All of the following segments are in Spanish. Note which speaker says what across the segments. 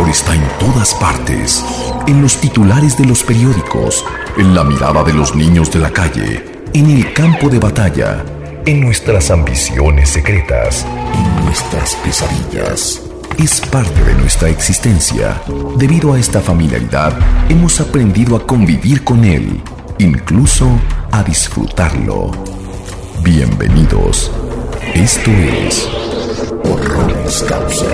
Speaker 1: horror está en todas partes, en los titulares de los periódicos, en la mirada de los niños de la calle, en el campo de batalla, en nuestras ambiciones secretas, en nuestras pesadillas. Es parte de nuestra existencia. Debido a esta familiaridad, hemos aprendido a convivir con él, incluso a disfrutarlo. Bienvenidos. Esto es Horroris Causa.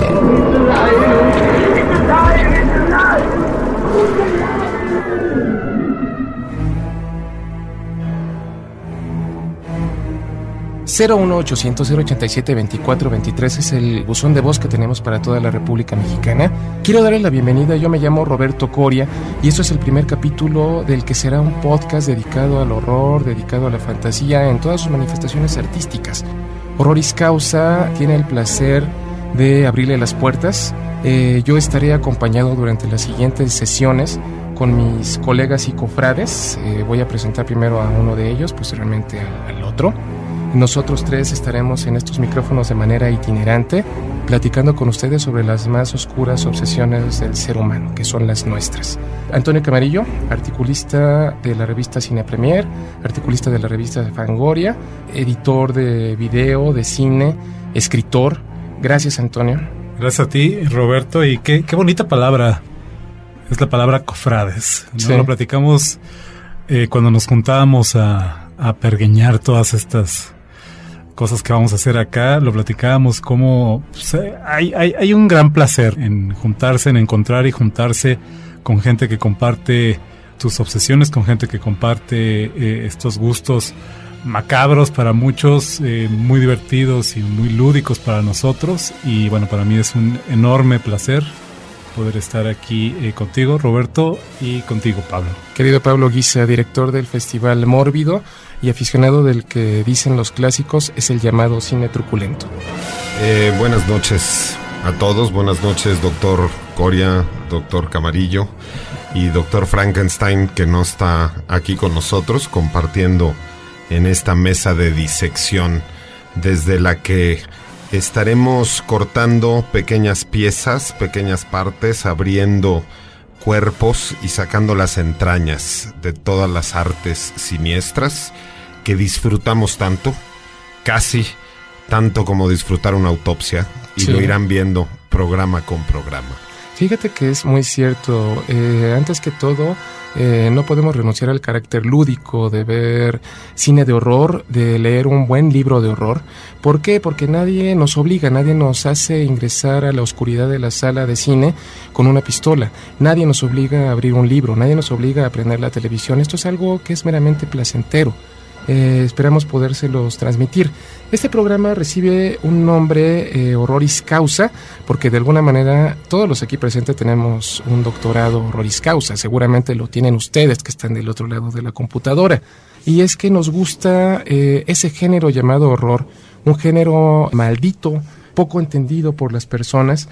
Speaker 2: 01800-087-2423 es el buzón de voz que tenemos para toda la República Mexicana. Quiero darles la bienvenida, yo me llamo Roberto Coria y esto es el primer capítulo del que será un podcast dedicado al horror, dedicado a la fantasía en todas sus manifestaciones artísticas. Horroris Causa tiene el placer de abrirle las puertas. Yo estaré acompañado durante las siguientes sesiones con mis colegas y cofrades. Voy a presentar primero a uno de ellos, posteriormente al otro. Nosotros tres estaremos en estos micrófonos de manera itinerante, platicando con ustedes sobre las más oscuras obsesiones del ser humano, que son las nuestras. Antonio Camarillo, articulista de la revista Cine Premier, articulista de la revista Fangoria, editor de video, de cine, escritor. Gracias, Antonio.
Speaker 3: Gracias a ti, Roberto, y qué bonita palabra es la palabra cofrades, ¿no? Sí. Lo platicamos cuando nos juntábamos a pergeñar todas estas cosas que vamos a hacer acá. Lo platicábamos como pues, hay un gran placer en juntarse, en encontrar y juntarse con gente que comparte tus obsesiones, con gente que comparte estos gustos macabros para muchos, muy divertidos y muy lúdicos para nosotros. Y bueno, para mí es un enorme placer poder estar aquí contigo, Roberto, y contigo, Pablo.
Speaker 2: Querido Pablo Guisa, director del Festival Mórbido y aficionado del que dicen los clásicos es el llamado cine truculento.
Speaker 4: Buenas noches a todos, buenas noches, doctor Coria, doctor Camarillo y doctor Frankenstein, que no está aquí con nosotros, compartiendo en esta mesa de disección, desde la que estaremos cortando pequeñas piezas, pequeñas partes, abriendo cuerpos y sacando las entrañas de todas las artes siniestras que disfrutamos tanto, casi tanto como disfrutar una autopsia, y sí, lo irán viendo programa con programa.
Speaker 2: Fíjate que es muy cierto. Antes que todo, no podemos renunciar al carácter lúdico de ver cine de horror, de leer un buen libro de horror. ¿Por qué? Porque nadie nos obliga, nadie nos hace ingresar a la oscuridad de la sala de cine con una pistola. Nadie nos obliga a abrir un libro, nadie nos obliga a prender la televisión. Esto es algo que es meramente placentero. Esperamos podérselos transmitir. Este programa recibe un nombre, Horroris Causa, porque de alguna manera todos los aquí presentes tenemos un doctorado Horroris Causa. Seguramente lo tienen ustedes que están del otro lado de la computadora. Y es que nos gusta ese género llamado horror, un género maldito, poco entendido por las personas,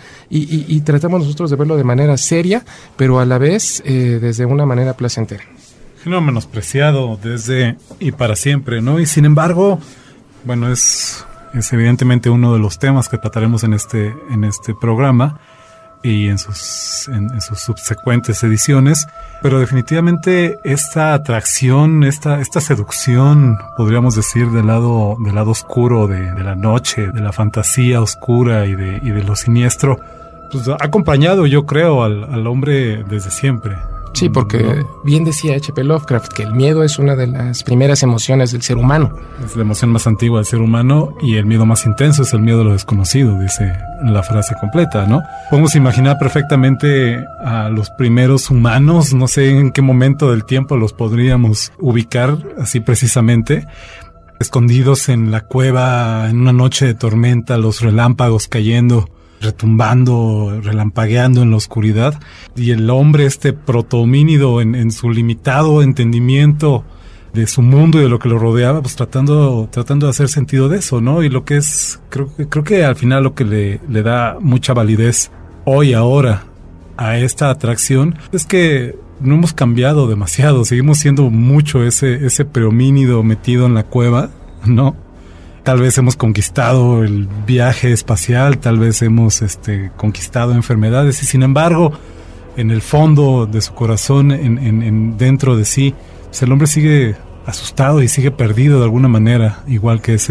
Speaker 2: y tratamos nosotros de verlo de manera seria, pero a la vez desde una manera placentera.
Speaker 3: Género menospreciado desde y para siempre, ¿no? Y sin embargo, bueno, es evidentemente uno de los temas que trataremos en este programa y en sus subsecuentes ediciones, pero definitivamente esta atracción, esta seducción, podríamos decir, del lado oscuro de la noche, de la fantasía oscura y de lo siniestro, pues ha acompañado, yo creo, al hombre desde siempre.
Speaker 2: Sí, porque bien decía H.P. Lovecraft que el miedo es una de las primeras emociones del ser humano.
Speaker 3: Es la emoción más antigua del ser humano y el miedo más intenso es el miedo a lo desconocido, dice la frase completa, ¿no? Podemos imaginar perfectamente a los primeros humanos, no sé en qué momento del tiempo los podríamos ubicar así precisamente, escondidos en la cueva en una noche de tormenta, los relámpagos cayendo, retumbando, relampagueando en la oscuridad, y el hombre, protohomínido en su limitado entendimiento de su mundo y de lo que lo rodeaba, pues tratando de hacer sentido de eso, ¿no? Y lo que es, creo que al final lo que le da mucha validez hoy, ahora, a esta atracción, es que no hemos cambiado demasiado, seguimos siendo mucho ese prehomínido metido en la cueva, ¿no? tal vez hemos conquistado el viaje espacial, tal vez hemos conquistado enfermedades, y sin embargo, en el fondo de su corazón, dentro de sí, pues el hombre sigue asustado y sigue perdido de alguna manera, igual que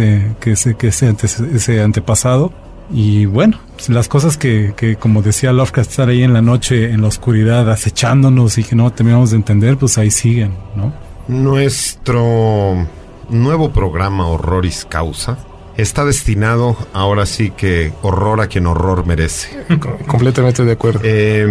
Speaker 3: ese antepasado. Y bueno, las cosas que como decía Lovecraft, estar ahí en la noche, en la oscuridad, acechándonos y que no terminamos de entender, pues ahí siguen, ¿no?
Speaker 4: Nuestro nuevo programa Horroris Causa está destinado, ahora sí que horror a quien horror merece.
Speaker 2: Completamente de acuerdo.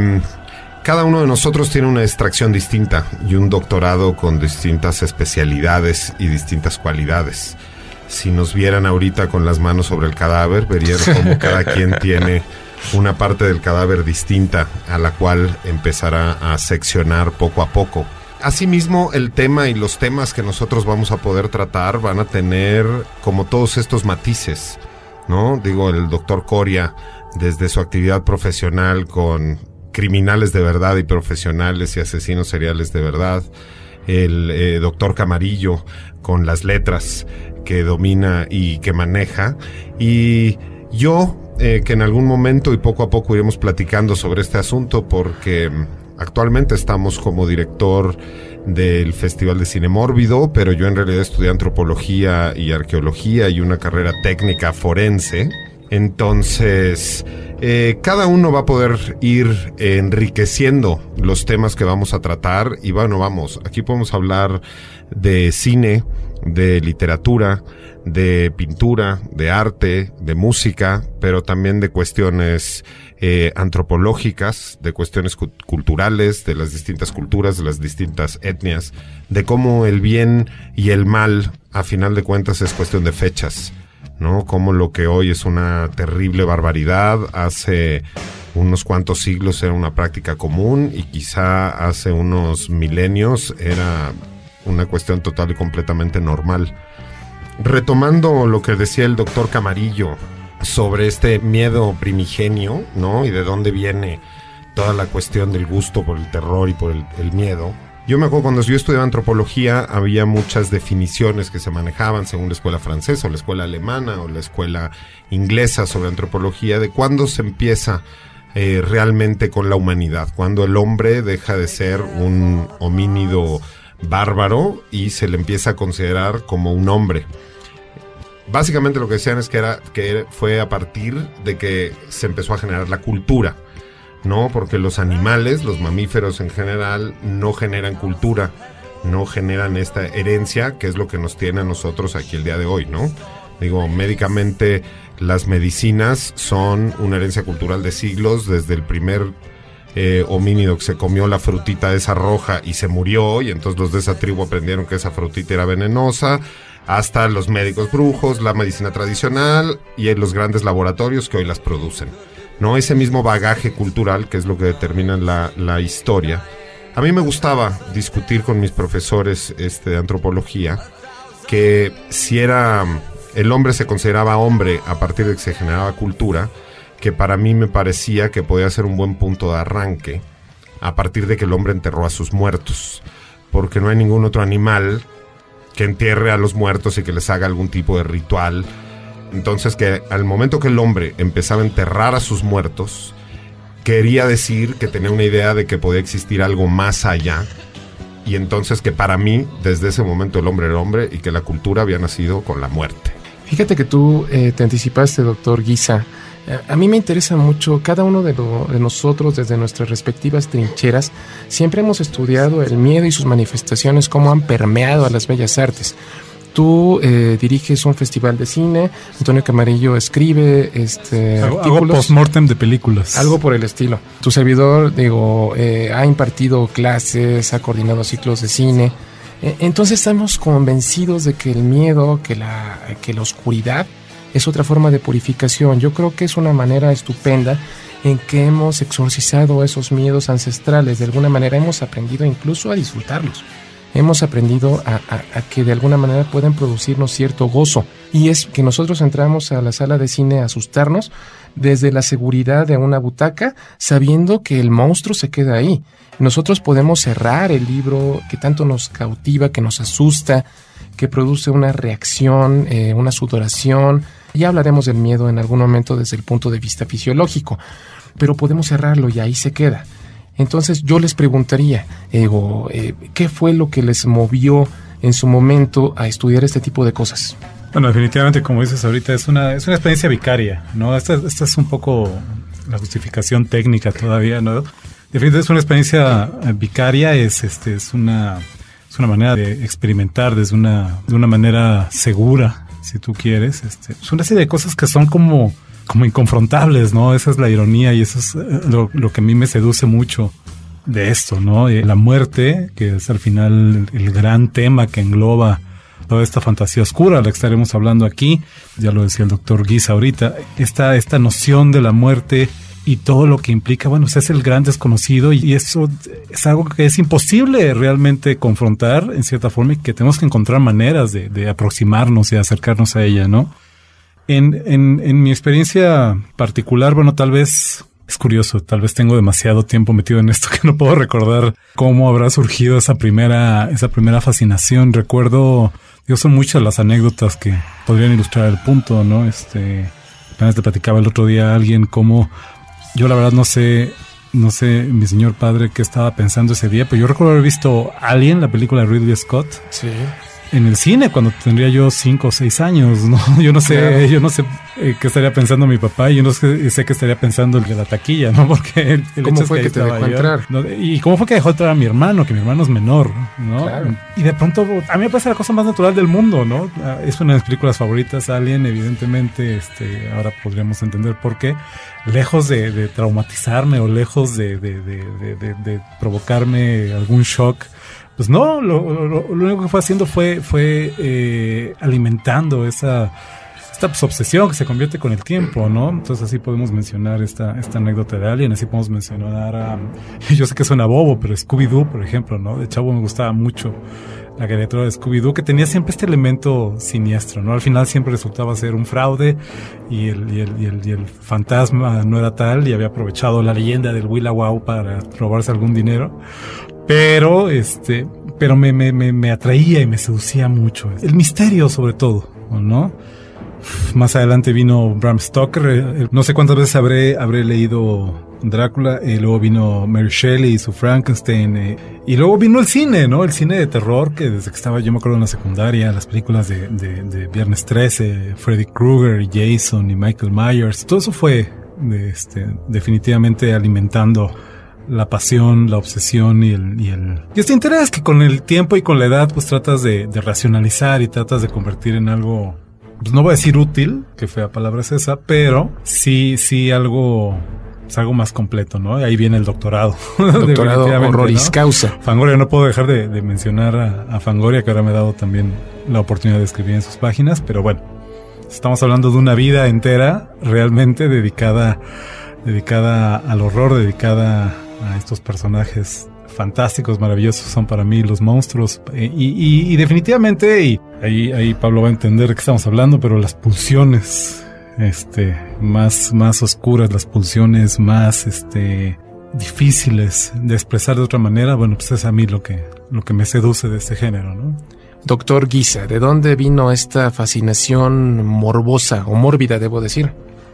Speaker 4: Cada uno de nosotros tiene una extracción distinta y un doctorado con distintas especialidades y distintas cualidades. Si nos vieran ahorita con las manos sobre el cadáver, verían cómo cada quien tiene una parte del cadáver distinta a la cual empezará a seccionar poco a poco. Asimismo, el tema y los temas que nosotros vamos a poder tratar van a tener como todos estos matices, ¿no? Digo, el doctor Coria, desde su actividad profesional con criminales de verdad y profesionales y asesinos seriales de verdad, el doctor Camarillo con las letras que domina y que maneja, y yo que en algún momento y poco a poco iremos platicando sobre este asunto, porque actualmente estamos como director del Festival de Cine Mórbido, pero yo en realidad estudié antropología y arqueología y una carrera técnica forense. Entonces, cada uno va a poder ir enriqueciendo los temas que vamos a tratar. Y bueno, aquí podemos hablar de cine, de literatura, de pintura, de arte, de música, pero también de cuestiones antropológicas, de cuestiones culturales, de las distintas culturas, de las distintas etnias, de cómo el bien y el mal, a final de cuentas, es cuestión de fechas, ¿no? Como lo que hoy es una terrible barbaridad, hace unos cuantos siglos era una práctica común y quizá hace unos milenios era una cuestión total y completamente normal. Retomando lo que decía el doctor Camarillo sobre este miedo primigenio, ¿no? Y de dónde viene toda la cuestión del gusto por el terror y por el miedo. Yo me acuerdo cuando yo estudiaba antropología, había muchas definiciones que se manejaban según la escuela francesa o la escuela alemana o la escuela inglesa sobre antropología, de cuándo se empieza realmente con la humanidad, cuando el hombre deja de ser un homínido bárbaro y se le empieza a considerar como un hombre. Básicamente lo que decían es que fue a partir de que se empezó a generar la cultura, ¿no? Porque los animales, los mamíferos en general, no generan cultura, no generan esta herencia, que es lo que nos tiene a nosotros aquí el día de hoy, ¿no? Digo, médicamente las medicinas son una herencia cultural de siglos, desde el primer homínido que se comió la frutita esa roja y se murió, y entonces los de esa tribu aprendieron que esa frutita era venenosa, hasta los médicos brujos, la medicina tradicional y los grandes laboratorios que hoy las producen, ¿no? Ese mismo bagaje cultural, que es lo que determina la historia. A mí me gustaba discutir con mis profesores de antropología que si el hombre se consideraba hombre a partir de que se generaba cultura, que para mí me parecía que podía ser un buen punto de arranque a partir de que el hombre enterró a sus muertos, porque no hay ningún otro animal que entierre a los muertos y que les haga algún tipo de ritual. Entonces, que al momento que el hombre empezaba a enterrar a sus muertos, quería decir que tenía una idea de que podía existir algo más allá, y entonces que para mí, desde ese momento, el hombre era hombre y que la cultura había nacido con la muerte.
Speaker 2: Fíjate que tú te anticipaste, doctor Guisa. A mí me interesa mucho, cada uno de nosotros, desde nuestras respectivas trincheras, siempre hemos estudiado el miedo y sus manifestaciones, cómo han permeado a las bellas artes. Tú diriges un festival de cine, Antonio Camarillo escribe
Speaker 3: hago post-mortem de películas.
Speaker 2: Algo por el estilo. Tu servidor, ha impartido clases, ha coordinado ciclos de cine. Entonces estamos convencidos de que el miedo, que la oscuridad es otra forma de purificación. Yo creo que es una manera estupenda en que hemos exorcizado esos miedos ancestrales. De alguna manera hemos aprendido incluso a disfrutarlos. Hemos aprendido a que de alguna manera pueden producirnos cierto gozo. Y es que nosotros entramos a la sala de cine a asustarnos desde la seguridad de una butaca, sabiendo que el monstruo se queda ahí. Nosotros podemos cerrar el libro que tanto nos cautiva, que nos asusta, que produce una reacción, una sudoración. Ya hablaremos del miedo en algún momento desde el punto de vista fisiológico, pero podemos cerrarlo y ahí se queda. Entonces yo les preguntaría, ¿qué fue lo que les movió en su momento a estudiar este tipo de cosas?
Speaker 3: Bueno, definitivamente, como dices ahorita, es una experiencia vicaria, ¿no? Esta es un poco la justificación técnica todavía, ¿no? Definitivamente es una experiencia vicaria, es una manera de experimentar de una manera segura, si tú quieres. Es una serie de cosas que son como inconfrontables, ¿no? Esa es la ironía y eso es lo que a mí me seduce mucho de esto, ¿no? La muerte, que es al final el gran tema que engloba toda esta fantasía oscura, la que estaremos hablando aquí, ya lo decía el doctor Guisa ahorita, esta noción de la muerte y todo lo que implica, bueno, es el gran desconocido y eso es algo que es imposible realmente confrontar en cierta forma y que tenemos que encontrar maneras de aproximarnos y de acercarnos a ella, ¿no? En mi experiencia particular, bueno, tal vez es curioso, tal vez tengo demasiado tiempo metido en esto que no puedo recordar cómo habrá surgido esa primera fascinación. Recuerdo, son muchas las anécdotas que podrían ilustrar el punto, ¿no? Apenas te platicaba el otro día a alguien cómo, yo la verdad no sé, mi señor padre, qué estaba pensando ese día, pero yo recuerdo haber visto Alien, la película de Ridley Scott.
Speaker 2: Sí.
Speaker 3: En el cine cuando tendría yo 5 o 6 años, ¿no? Yo no sé qué estaría pensando mi papá y yo no sé qué estaría pensando el de la taquilla, ¿no? Porque el
Speaker 2: ¿Cómo
Speaker 3: hecho
Speaker 2: fue
Speaker 3: es
Speaker 2: que te dejó entrar?
Speaker 3: ¿no? Y cómo fue que dejó entrar a mi hermano, que mi hermano es menor, ¿no?
Speaker 2: Claro.
Speaker 3: Y de pronto a mí me parece la cosa más natural del mundo, ¿no? Es una de mis películas favoritas, Alien, evidentemente, ahora podríamos entender por qué. Lejos de traumatizarme o lejos de provocarme algún shock, pues no, lo único que fue haciendo fue alimentando esta obsesión que se convierte con el tiempo, ¿no? Entonces así podemos mencionar esta anécdota de Alien, así podemos mencionar yo sé que suena bobo, pero Scooby-Doo, por ejemplo, ¿no? De chavo me gustaba mucho la caricatura de Scooby-Doo, que tenía siempre este elemento siniestro, ¿no? Al final siempre resultaba ser un fraude y el fantasma no era tal y había aprovechado la leyenda del Willa Wow para robarse algún dinero. Pero me atraía y me seducía mucho. El misterio, sobre todo, ¿no? Más adelante vino Bram Stoker. No sé cuántas veces habré leído Drácula. Luego vino Mary Shelley y su Frankenstein. Y luego vino el cine, ¿no? El cine de terror, que desde que estaba, yo me acuerdo en la secundaria, las películas de Viernes 13, Freddy Krueger y Jason y Michael Myers. Todo eso fue definitivamente alimentando la pasión, la obsesión y este interés que con el tiempo y con la edad pues tratas de racionalizar y tratas de convertir en algo, pues no voy a decir útil, que fea palabra es esa, pero sí algo más completo, ¿no? Y ahí viene el doctorado.
Speaker 2: Doctorado honoris, ¿no? Causa.
Speaker 3: Fangoria, no puedo dejar de mencionar a Fangoria, que ahora me ha dado también la oportunidad de escribir en sus páginas, pero bueno, estamos hablando de una vida entera realmente dedicada al horror, dedicada a estos personajes fantásticos, maravillosos, son para mí los monstruos y definitivamente, y ahí Pablo va a entender de qué estamos hablando, pero las pulsiones más oscuras, las pulsiones más difíciles de expresar de otra manera, bueno, pues es a mí lo que me seduce de este género, ¿no?
Speaker 2: Doctor Guisa, ¿de dónde vino esta fascinación morbosa o mórbida, debo decir?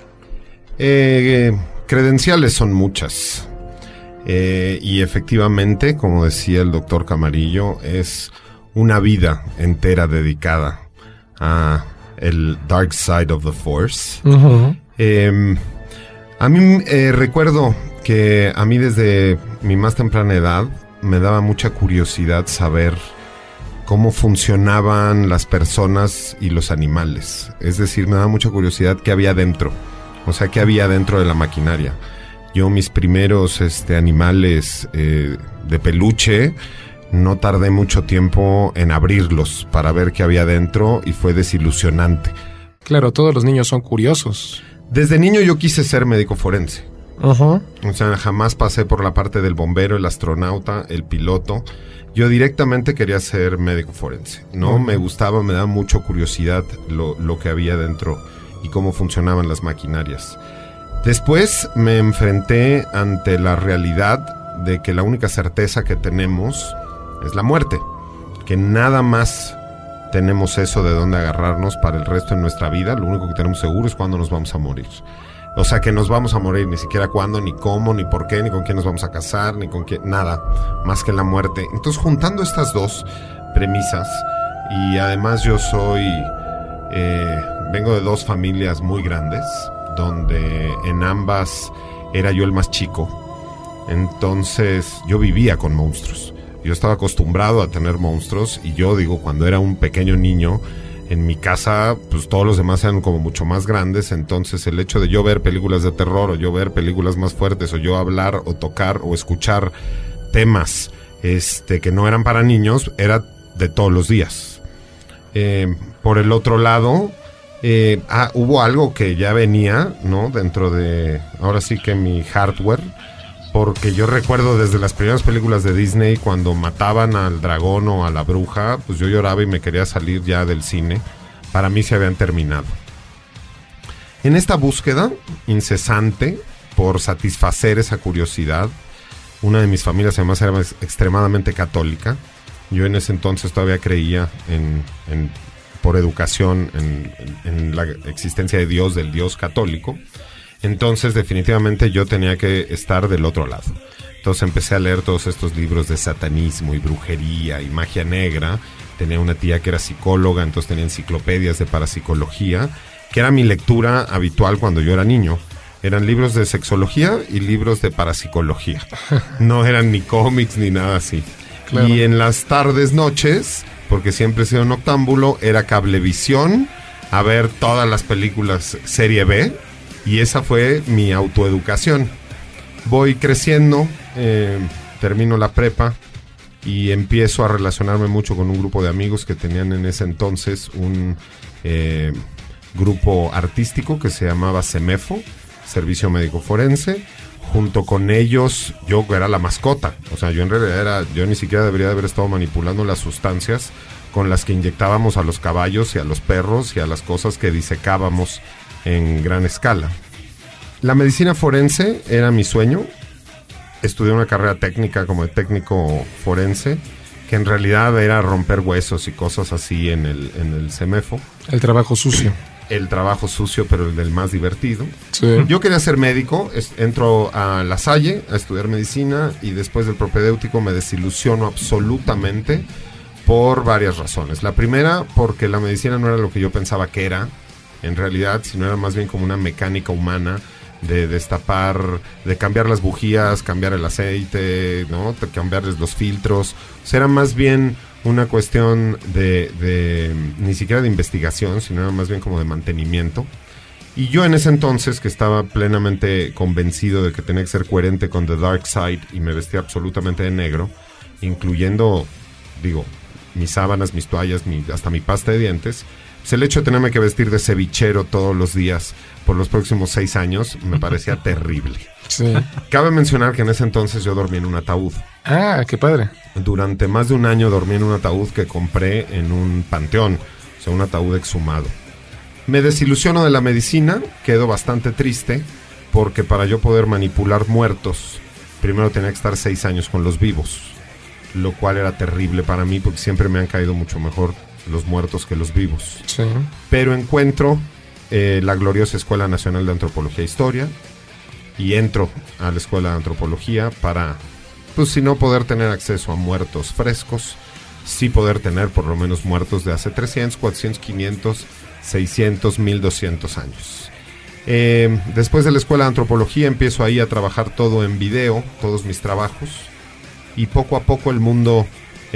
Speaker 4: Credenciales son muchas. Y efectivamente, como decía el doctor Camarillo, es una vida entera dedicada a el Dark Side of the Force.
Speaker 2: Uh-huh.
Speaker 4: A mí recuerdo que a mí desde mi más temprana edad me daba mucha curiosidad saber cómo funcionaban las personas y los animales. Es decir, me daba mucha curiosidad qué había dentro, o sea, qué había dentro de la maquinaria. Yo mis primeros animales de peluche no tardé mucho tiempo en abrirlos para ver qué había dentro y fue desilusionante.
Speaker 2: Claro, todos los niños son curiosos.
Speaker 4: Desde niño yo quise ser médico forense.
Speaker 2: Uh-huh.
Speaker 4: O sea, jamás pasé por la parte del bombero, el astronauta, el piloto. Yo directamente quería ser médico forense, ¿no?
Speaker 2: Uh-huh.
Speaker 4: Me gustaba, me daba mucha curiosidad lo que había dentro y cómo funcionaban las maquinarias. Después me enfrenté ante la realidad de que la única certeza que tenemos es la muerte, que nada más tenemos eso de dónde agarrarnos para el resto de nuestra vida. Lo único que tenemos seguro es cuándo nos vamos a morir. O sea, que nos vamos a morir, ni siquiera cuándo, ni cómo, ni por qué, ni con quién nos vamos a casar, ni con quién, nada, más que la muerte. Entonces, juntando estas dos premisas, y además yo vengo de dos familias muy grandes, donde en ambas era yo el más chico. Entonces, yo vivía con monstruos. Yo estaba acostumbrado a tener monstruos, y yo digo, cuando era un pequeño niño, en mi casa, pues todos los demás eran como mucho más grandes. Entonces el hecho de yo ver películas de terror, o yo ver películas más fuertes, o yo hablar o tocar o escuchar temas que no eran para niños, era de todos los días. Por el otro lado, hubo algo que ya venía, ¿no? Dentro de, ahora sí que mi hardware, porque yo recuerdo desde las primeras películas de Disney, cuando mataban al dragón o a la bruja, pues yo lloraba y me quería salir ya del cine. Para mí se habían terminado. En esta búsqueda incesante por satisfacer esa curiosidad, una de mis familias además era extremadamente católica. Yo en ese entonces todavía creía por educación en la existencia de Dios, del Dios católico. Entonces definitivamente yo tenía que estar del otro lado. Entonces empecé a leer todos estos libros de satanismo y brujería y magia negra. Tenía una tía que era psicóloga, entonces tenía enciclopedias de parapsicología, que era mi lectura habitual cuando yo era niño. Eran libros de sexología y libros de parapsicología. No eran ni cómics ni nada así. Claro. Y en las tardes, noches, porque siempre he sido noctámbulo, era Cablevisión, a ver todas las películas serie B. Y esa fue mi autoeducación. Voy creciendo, termino la prepa y empiezo a relacionarme mucho con un grupo de amigos que tenían en ese entonces un grupo artístico que se llamaba CEMEFO, Servicio Médico Forense. Junto con ellos, yo era la mascota. O sea, yo en realidad yo ni siquiera debería de haber estado manipulando las sustancias con las que inyectábamos a los caballos y a los perros y a las cosas que disecábamos en gran escala. La medicina forense era mi sueño. Estudié una carrera técnica como de técnico forense, que en realidad era romper huesos y cosas así en el CEMEFO.
Speaker 2: El trabajo sucio.
Speaker 4: El trabajo sucio, pero el del más divertido.
Speaker 2: Sí.
Speaker 4: Yo quería ser médico, entro a La Salle a estudiar medicina, y después del propedéutico me desilusiono absolutamente por varias razones. La primera, porque la medicina no era lo que yo pensaba que era, en realidad, sino era más bien como una mecánica humana de destapar, de cambiar las bujías, cambiar el aceite, ¿no? Cambiarles los filtros. O sea, era más bien una cuestión de ni siquiera de investigación, sino era más bien como de mantenimiento. Y yo en ese entonces, que estaba plenamente convencido de que tenía que ser coherente con The Dark Side, y me vestía absolutamente de negro, incluyendo, digo, mis sábanas, mis toallas, hasta mi pasta de dientes, pues el hecho de tenerme que vestir de cevichero todos los días por los próximos 6 años me parecía terrible.
Speaker 2: Sí.
Speaker 4: Cabe mencionar que en ese entonces yo dormí en un ataúd.
Speaker 2: Ah, qué padre.
Speaker 4: Durante más de un año dormí en un ataúd que compré en un panteón, o sea, un ataúd exhumado. Me desilusiono de la medicina, quedo bastante triste, porque para yo poder manipular muertos, primero tenía que estar 6 años con los vivos, lo cual era terrible para mí, porque siempre me han caído mucho mejor los muertos que los vivos.
Speaker 2: Sí.
Speaker 4: Pero encuentro la gloriosa Escuela Nacional de Antropología e Historia, y entro a la Escuela de Antropología para, pues si no poder tener acceso a muertos frescos, sí poder tener por lo menos muertos de hace 300, 400, 500, 600, 1200 años. Después de la Escuela de Antropología empiezo ahí a trabajar todo en video, todos mis trabajos, y poco a poco el mundo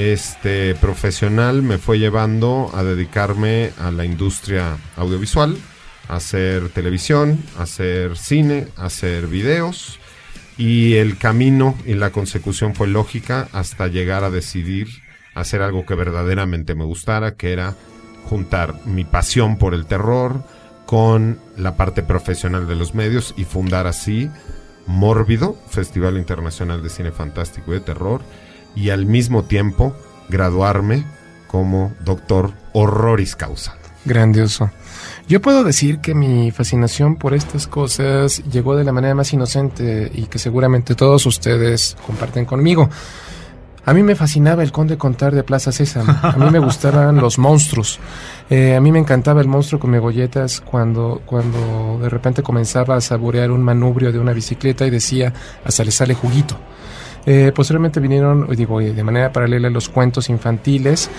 Speaker 4: profesional me fue llevando a dedicarme a la industria audiovisual, a hacer televisión, a hacer cine, a hacer videos, y el camino y la consecución fue lógica hasta llegar a decidir hacer algo que verdaderamente me gustara, que era juntar mi pasión por el terror con la parte profesional de los medios y fundar así Mórbido, Festival Internacional de Cine Fantástico y de Terror, y al mismo tiempo graduarme como doctor honoris causa.
Speaker 2: Grandioso. Yo puedo decir que mi fascinación por estas cosas llegó de la manera más inocente y que seguramente todos ustedes comparten conmigo. A mí me fascinaba el Conde Contar de Plaza Sésamo. A mí me gustaban los monstruos. A mí me encantaba el monstruo con megolletas cuando de repente comenzaba a saborear un manubrio de una bicicleta y decía, hasta le sale juguito. Posteriormente vinieron, de manera paralela los cuentos infantiles.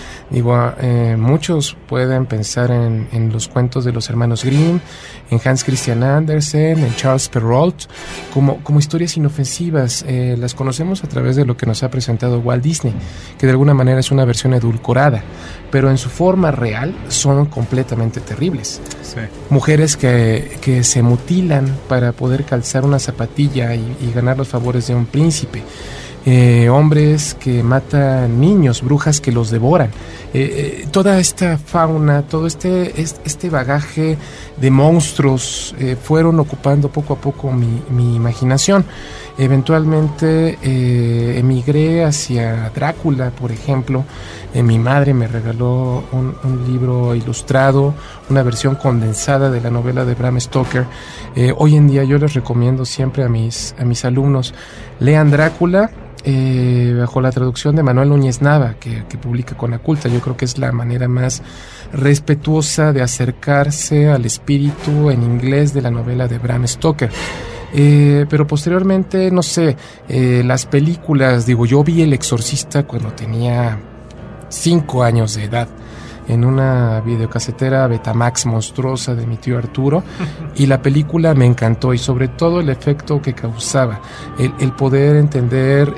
Speaker 2: Muchos pueden pensar en los cuentos de los hermanos Grimm, en Hans Christian Andersen, en Charles Perrault, como historias inofensivas. Las conocemos a través de lo que nos ha presentado Walt Disney, que de alguna manera es una versión edulcorada, pero en su forma real son completamente terribles.
Speaker 3: Sí.
Speaker 2: Mujeres que se mutilan para poder calzar una zapatilla y ganar los favores de un príncipe. Hombres que matan niños, brujas que los devoran. Toda esta fauna, todo este bagaje de monstruos fueron ocupando poco a poco mi imaginación. Eventualmente emigré hacia Drácula, por ejemplo. Mi madre me regaló un libro ilustrado, una versión condensada de la novela de Bram Stoker. Hoy en día yo les recomiendo siempre a mis alumnos, lean Drácula, bajo la traducción de Manuel Núñez Nava, que publica Conaculta. Yo creo que es la manera más respetuosa de acercarse al espíritu en inglés de la novela de Bram Stoker. Pero posteriormente, las películas, yo vi El Exorcista cuando tenía 5 años de edad, en una videocasetera Betamax monstruosa de mi tío Arturo, y la película me encantó, y sobre todo el efecto que causaba, el poder entender,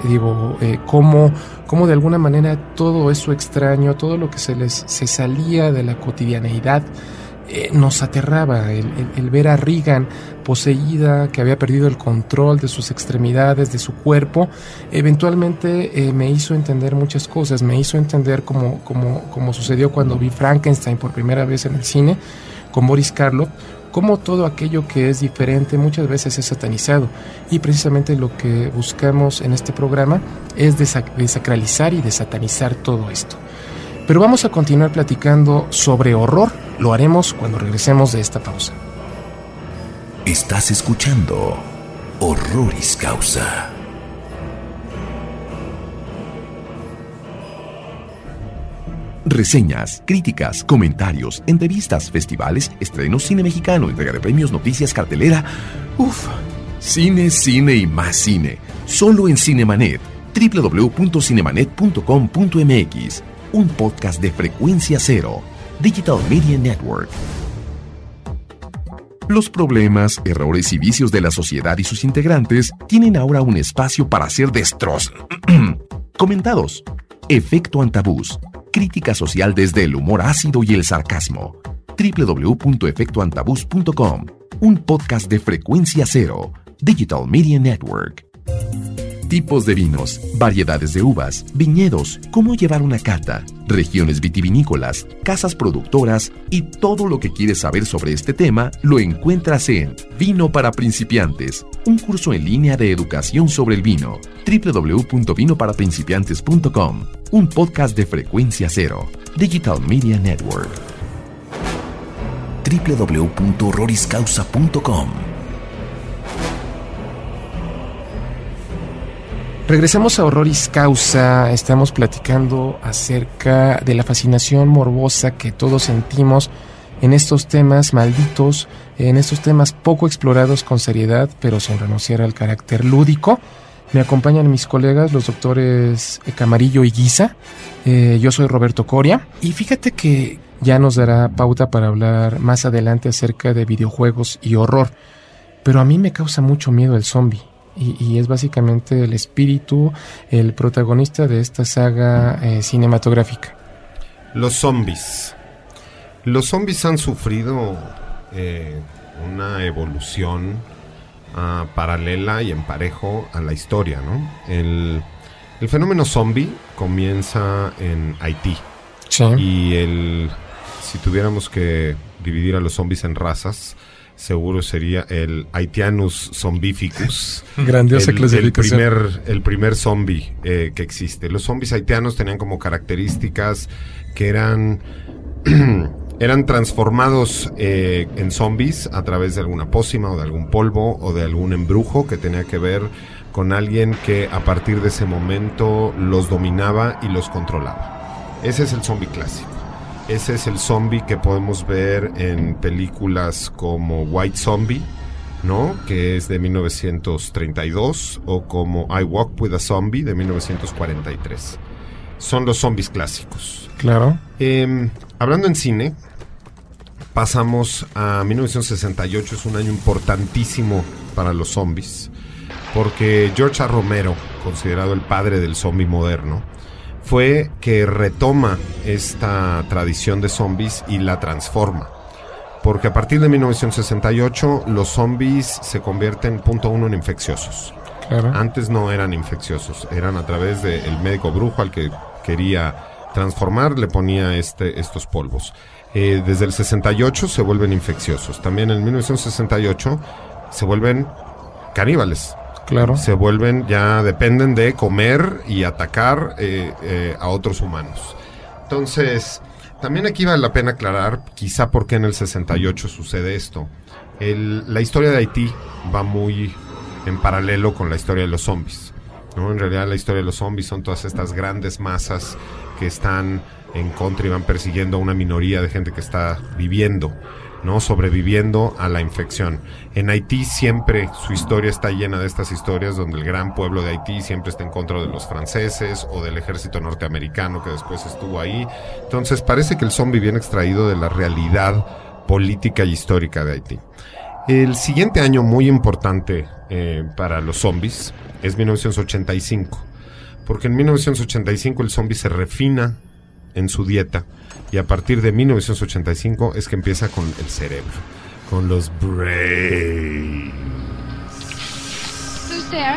Speaker 2: cómo de alguna manera todo eso extraño, todo lo que se salía de la cotidianeidad, nos aterraba. El ver a Regan poseída, que había perdido el control de sus extremidades, de su cuerpo, eventualmente me hizo entender muchas cosas. Me hizo entender como sucedió cuando vi Frankenstein por primera vez en el cine con Boris Karloff, cómo todo aquello que es diferente muchas veces es satanizado, y precisamente lo que buscamos en este programa es desacralizar y desatanizar todo esto. Pero vamos a continuar platicando sobre horror. Lo haremos cuando regresemos de esta pausa.
Speaker 1: Estás escuchando Horroris Causa. Reseñas, críticas, comentarios, entrevistas, festivales, estrenos, cine mexicano, entrega de premios, noticias, cartelera. Cine, cine y más cine. Solo en Cinemanet. www.cinemanet.com.mx. Un podcast de Frecuencia Cero, Digital Media Network. Los problemas, errores y vicios de la sociedad y sus integrantes tienen ahora un espacio para ser comentados. Efecto Antabús. Crítica social desde el humor ácido y el sarcasmo. www.efectoantabús.com. Un podcast de Frecuencia Cero, Digital Media Network. Tipos de vinos, variedades de uvas, viñedos, cómo llevar una cata, regiones vitivinícolas, casas productoras y todo lo que quieres saber sobre este tema lo encuentras en Vino para Principiantes, un curso en línea de educación sobre el vino. www.vinoparaprincipiantes.com. Un podcast de Frecuencia Cero, Digital Media Network. www.horroriscausa.com.
Speaker 2: Regresamos a Horroris Causa. Estamos platicando acerca de la fascinación morbosa que todos sentimos en estos temas malditos, en estos temas poco explorados con seriedad, pero sin renunciar al carácter lúdico. Me acompañan mis colegas, los doctores Camarillo y Guisa. Yo soy Roberto Coria. Y fíjate que ya nos dará pauta para hablar más adelante acerca de videojuegos y horror. Pero a mí me causa mucho miedo el zombie. Y es básicamente el espíritu, el protagonista de esta saga cinematográfica.
Speaker 4: Los zombies. Los zombies han sufrido una evolución paralela y en parejo a la historia, ¿no? El fenómeno zombie comienza en Haití.
Speaker 2: Sí.
Speaker 4: Y si tuviéramos que dividir a los zombies en razas, seguro sería el Haitianus zombificus.
Speaker 2: Grandiosa clasificación.
Speaker 4: El primer zombie que existe. Los zombies haitianos tenían como características que eran transformados en zombies a través de alguna pócima o de algún polvo o de algún embrujo que tenía que ver con alguien que a partir de ese momento los dominaba y los controlaba. Ese es el zombie clásico. Ese es el zombie que podemos ver en películas como White Zombie, ¿no? Que es de 1932, o como I Walk with a Zombie de 1943. Son los zombies clásicos.
Speaker 2: Claro.
Speaker 4: Hablando en cine, pasamos a 1968, es un año importantísimo para los zombies, porque George A. Romero, considerado el padre del zombie moderno, fue que retoma esta tradición de zombies y la transforma. Porque a partir de 1968 los zombies se convierten, punto uno, en infecciosos.
Speaker 2: Claro.
Speaker 4: Antes no eran infecciosos, eran a través del médico brujo al que quería transformar, le ponía estos polvos. Desde el 68 se vuelven infecciosos. También en 1968 se vuelven caníbales.
Speaker 2: Claro.
Speaker 4: Se vuelven, ya dependen de comer y atacar a otros humanos. Entonces, también aquí vale la pena aclarar, quizá por qué en el 68 sucede esto. La historia de Haití va muy en paralelo con la historia de los zombies, ¿no? En realidad la historia de los zombies son todas estas grandes masas que están en contra y van persiguiendo a una minoría de gente que está viviendo, ¿no? Sobreviviendo a la infección. En Haití siempre su historia está llena de estas historias donde el gran pueblo de Haití siempre está en contra de los franceses o del ejército norteamericano que después estuvo ahí. Entonces parece que el zombie viene extraído de la realidad política y histórica de Haití. El siguiente año muy importante para los zombies es 1985, porque en 1985 el zombie se refina en su dieta, y a partir de 1985 es que empieza con el cerebro, con los brains.
Speaker 5: Who's there?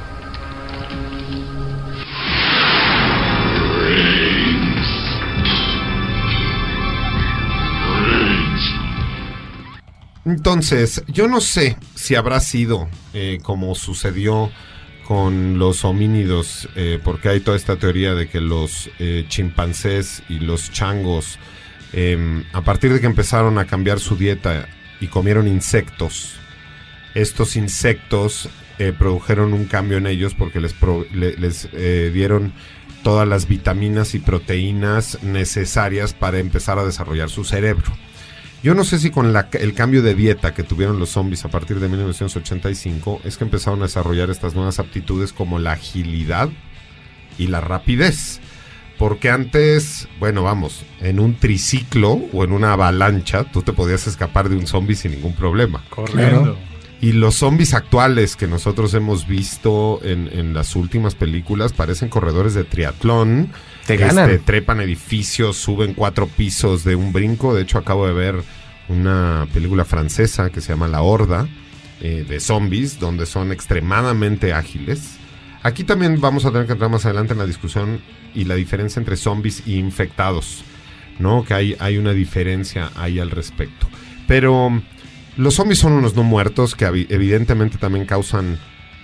Speaker 4: Entonces, yo no sé si habrá sido como sucedió con los homínidos, porque hay toda esta teoría de que los chimpancés y los changos, a partir de que empezaron a cambiar su dieta y comieron insectos, estos insectos produjeron un cambio en ellos porque les dieron todas las vitaminas y proteínas necesarias para empezar a desarrollar su cerebro. Yo no sé si con el cambio de dieta que tuvieron los zombies a partir de 1985 es que empezaron a desarrollar estas nuevas aptitudes como la agilidad y la rapidez. Porque antes, bueno, vamos, en un triciclo o en una avalancha tú te podías escapar de un zombie sin ningún problema.
Speaker 3: Corriendo.
Speaker 4: Y los zombies actuales que nosotros hemos visto en las últimas películas parecen corredores de triatlón.
Speaker 2: Te ganan.
Speaker 4: Trepan edificios, suben 4 pisos de un brinco. De hecho, acabo de ver una película francesa que se llama La Horda, de zombies, donde son extremadamente ágiles. Aquí también vamos a tener que entrar más adelante en la discusión y la diferencia entre zombies y infectados, ¿no? Que hay una diferencia ahí al respecto. Pero los zombies son unos no muertos que evidentemente también causan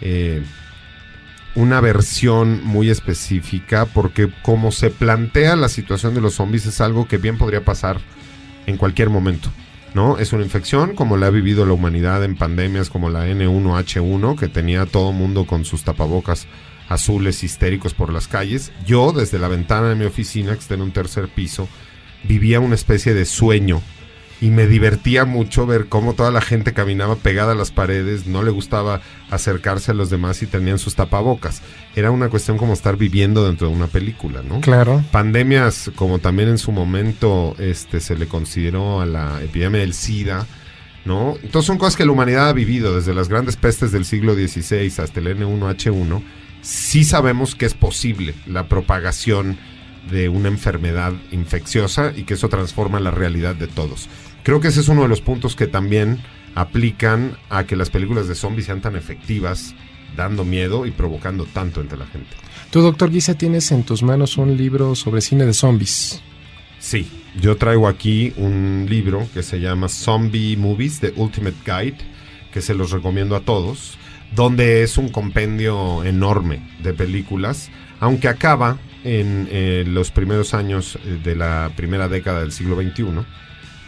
Speaker 4: una versión muy específica, porque como se plantea la situación de los zombies es algo que bien podría pasar en cualquier momento, ¿no? Es una infección como la ha vivido la humanidad en pandemias como la N1H1, que tenía todo mundo con sus tapabocas azules histéricos por las calles. Yo, desde la ventana de mi oficina, que está en un tercer piso, vivía una especie de sueño y me divertía mucho ver cómo toda la gente caminaba pegada a las paredes, no le gustaba acercarse a los demás y tenían sus tapabocas. Era una cuestión como estar viviendo dentro de una película, ¿no?
Speaker 2: Claro.
Speaker 4: Pandemias, como también en su momento se le consideró a la epidemia del SIDA, ¿no? Entonces son cosas que la humanidad ha vivido desde las grandes pestes del siglo XVI hasta el N1H1. Sí sabemos que es posible la propagación de una enfermedad infecciosa y que eso transforma la realidad de todos. Creo que ese es uno de los puntos que también aplican a que las películas de zombies sean tan efectivas, dando miedo y provocando tanto entre la gente.
Speaker 2: Tú, doctor Guisa, tienes en tus manos un libro sobre cine de zombies.
Speaker 4: Sí, yo traigo aquí un libro que se llama Zombie Movies, The Ultimate Guide, que se los recomiendo a todos, donde es un compendio enorme de películas, aunque acaba en los primeros años de la primera década del siglo XXI,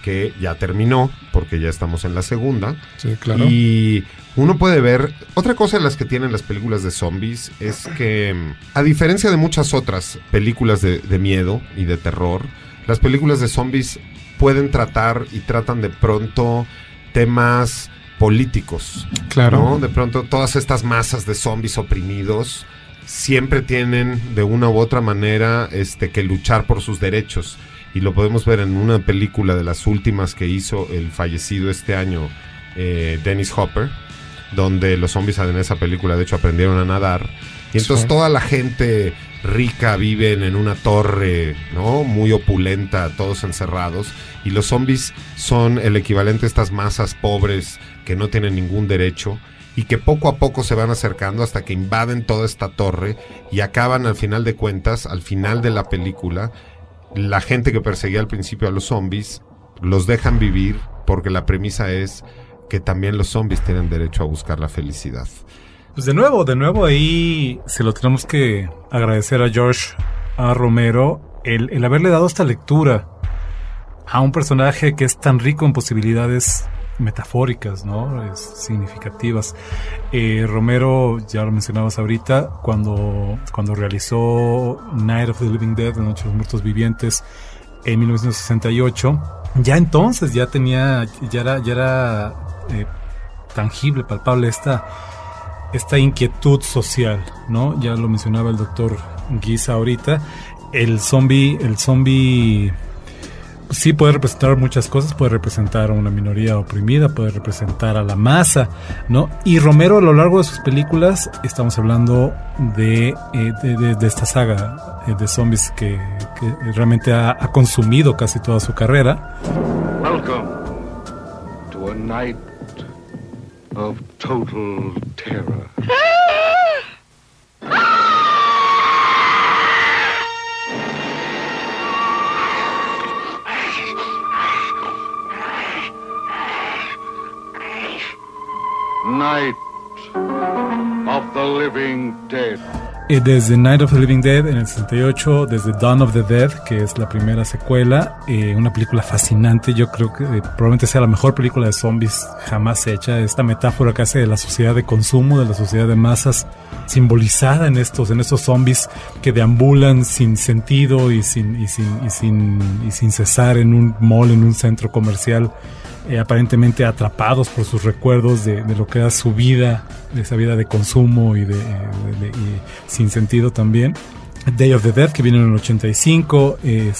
Speaker 4: que ya terminó, porque ya estamos en la segunda.
Speaker 2: Sí, claro.
Speaker 4: Y uno puede ver... Otra cosa de las que tienen las películas de zombies es que, a diferencia de muchas otras películas de miedo y de terror, las películas de zombies pueden tratar y tratan de pronto temas políticos.
Speaker 2: Claro.
Speaker 4: ¿No? De pronto todas estas masas de zombies oprimidos siempre tienen de una u otra manera que luchar por sus derechos. Y lo podemos ver en una película de las últimas que hizo el fallecido este año Dennis Hopper, donde los zombies en esa película de hecho aprendieron a nadar. Y entonces toda la gente rica viven en una torre, ¿no? Muy opulenta, todos encerrados. Y los zombies son el equivalente a estas masas pobres que no tienen ningún derecho y que poco a poco se van acercando hasta que invaden toda esta torre y acaban al final de cuentas, al final de la película, la gente que perseguía al principio a los zombies los dejan vivir porque la premisa es que también los zombies tienen derecho a buscar la felicidad.
Speaker 3: Pues de nuevo ahí se lo tenemos que agradecer a George A. Romero el haberle dado esta lectura a un personaje que es tan rico en posibilidades metafóricas, ¿no? Significativas. Romero, ya lo mencionabas ahorita, cuando realizó Night of the Living Dead, La Noche de los Muertos Vivientes, en 1968, ya entonces ya era tangible, palpable esta inquietud social, ¿no? Ya lo mencionaba el doctor Guisa ahorita. El zombie sí puede representar muchas cosas, puede representar a una minoría oprimida, puede representar a la masa, ¿no? Y Romero a lo largo de sus películas, estamos hablando de esta saga de zombies que realmente ha consumido casi toda su carrera.
Speaker 5: Welcome to a night of total terror. Night of the Living Dead.
Speaker 3: Desde Night of the Living Dead en el 68, desde Dawn of the Dead, que es la primera secuela, una película fascinante. Yo creo que probablemente sea la mejor película de zombies jamás hecha. Esta metáfora que hace de la sociedad de consumo, de la sociedad de masas, simbolizada en estos zombies que deambulan sin sentido y sin cesar en un mall, en un centro comercial, aparentemente atrapados por sus recuerdos de lo que era su vida, de esa vida de consumo y sin sentido también. Day of the Dead, que viene en el 85,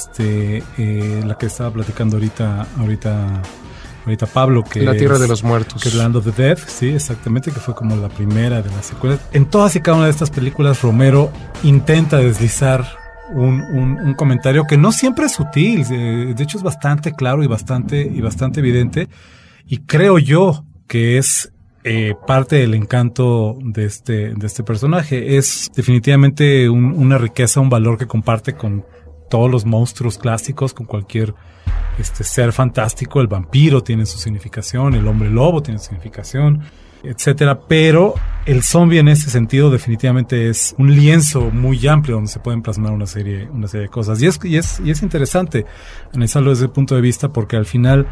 Speaker 3: la que estaba platicando ahorita Pablo, que
Speaker 2: La Tierra de los Muertos,
Speaker 3: que es Land of the Dead, sí, exactamente, que fue como la primera de las secuelas. En todas y cada una de estas películas Romero intenta deslizar un comentario que no siempre es sutil, de hecho es bastante claro y bastante evidente, y creo yo que es parte del encanto de este personaje. Es definitivamente una riqueza, un valor que comparte con todos los monstruos clásicos, con cualquier ser fantástico. El vampiro tiene su significación, el hombre lobo tiene su significación, etcétera, pero el zombie en ese sentido definitivamente es un lienzo muy amplio donde se pueden plasmar una serie de cosas, y es interesante analizarlo desde el punto de vista, porque al final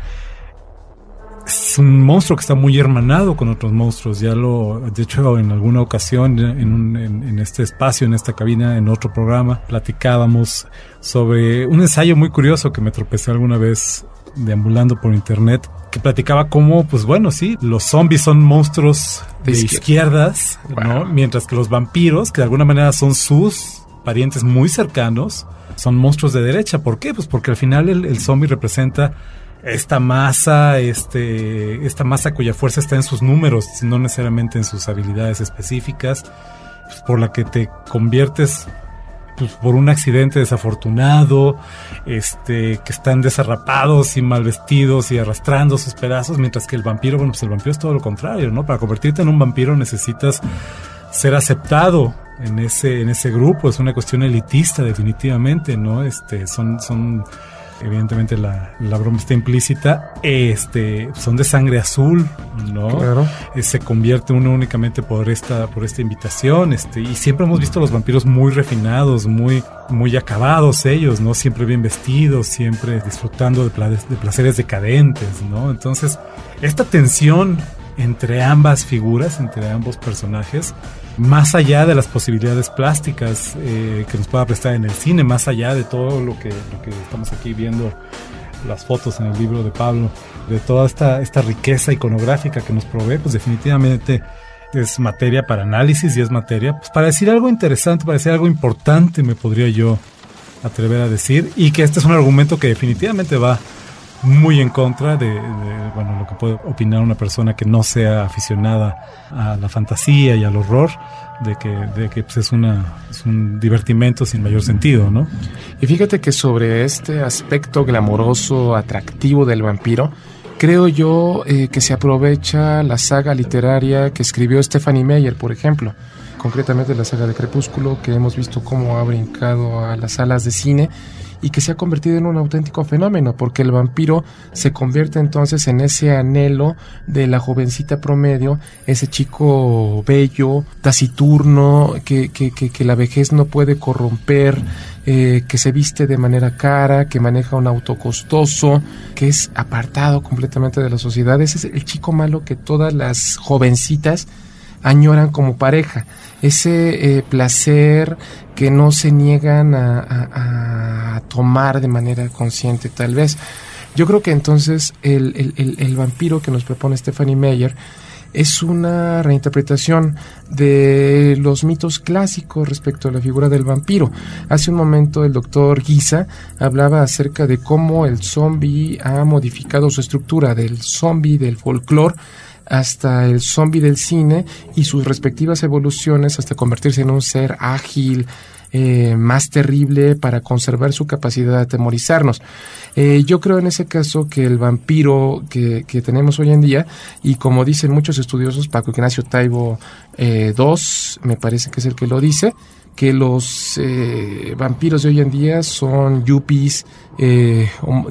Speaker 3: es un monstruo que está muy hermanado con otros monstruos. De hecho, en alguna ocasión en este espacio, en esta cabina, en otro programa, platicábamos sobre un ensayo muy curioso que me tropecé alguna vez deambulando por internet, que platicaba cómo, pues bueno, sí, los zombies son monstruos de izquierdas, ¿no? Mientras que los vampiros, que de alguna manera son sus parientes muy cercanos, son monstruos de derecha. ¿Por qué? Pues porque al final el zombie representa esta masa cuya fuerza está en sus números, no necesariamente en sus habilidades específicas, pues por la que te conviertes, pues, por un accidente desafortunado, que están desarrapados y mal vestidos y arrastrando sus pedazos, mientras que el vampiro, bueno, pues el vampiro es todo lo contrario, ¿no? Para convertirte en un vampiro necesitas ser aceptado en ese grupo. Es una cuestión elitista definitivamente, ¿no? Son evidentemente la broma está implícita, son de sangre azul, ¿no?
Speaker 2: Claro.
Speaker 3: Se convierte uno únicamente por esta invitación, y siempre hemos visto a los vampiros muy refinados, muy acabados ellos, ¿no? Siempre bien vestidos, siempre disfrutando de placeres decadentes, ¿no? Entonces, esta tensión entre ambas figuras, entre ambos personajes, más allá de las posibilidades plásticas que nos pueda prestar en el cine, más allá de todo lo que estamos aquí viendo, las fotos en el libro de Pablo, de toda esta riqueza iconográfica que nos provee, pues definitivamente es materia para análisis y es materia pues para decir algo interesante, para decir algo importante, me podría yo atrever a decir, y que este es un argumento que definitivamente va muy en contra de lo que puede opinar una persona que no sea aficionada a la fantasía y al horror, de que pues es un divertimento sin mayor sentido, ¿no?
Speaker 2: Y fíjate que sobre este aspecto glamoroso, atractivo del vampiro, creo yo que se aprovecha la saga literaria que escribió Stephanie Meyer, por ejemplo, concretamente la saga de Crepúsculo, que hemos visto cómo ha brincado a las salas de cine y que se ha convertido en un auténtico fenómeno, porque el vampiro se convierte entonces en ese anhelo de la jovencita promedio, ese chico bello, taciturno, que la vejez no puede corromper, que se viste de manera cara, que maneja un auto costoso, que es apartado completamente de la sociedad. Ese es el chico malo que todas las jovencitas añoran como pareja, ese placer que no se niegan a tomar de manera consciente, tal vez. Yo creo que entonces el vampiro que nos propone Stephanie Meyer es una reinterpretación de los mitos clásicos respecto a la figura del vampiro. Hace un momento el doctor Giza hablaba acerca de cómo el zombie ha modificado su estructura, del zombie del folclore hasta el zombie del cine y sus respectivas evoluciones hasta convertirse en un ser ágil, más terrible para conservar su capacidad de atemorizarnos. Yo creo en ese caso que el vampiro que tenemos hoy en día, y como dicen muchos estudiosos, Paco Ignacio Taibo II, me parece que es el que lo dice, que los vampiros de hoy en día son yuppies, y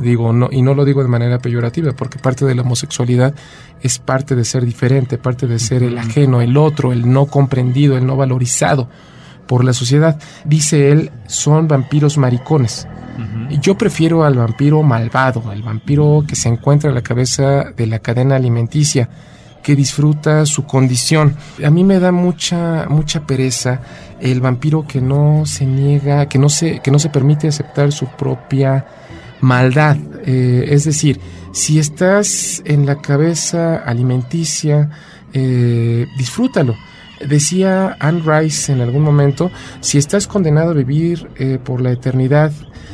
Speaker 2: no lo digo de manera peyorativa, porque parte de la homosexualidad es parte de ser diferente, parte de ser el ajeno, el otro, el no comprendido, el no valorizado por la sociedad. Dice él, son vampiros maricones. Y yo prefiero al vampiro malvado, el vampiro que se encuentra a la cabeza de la cadena alimenticia, que disfruta su condición. A mí me da mucha pereza el vampiro que no se niega, que no se permite aceptar su propia maldad. Es decir, si estás en la cabeza alimenticia, disfrútalo. Decía Anne Rice en algún momento, si estás condenado a vivir por la eternidad,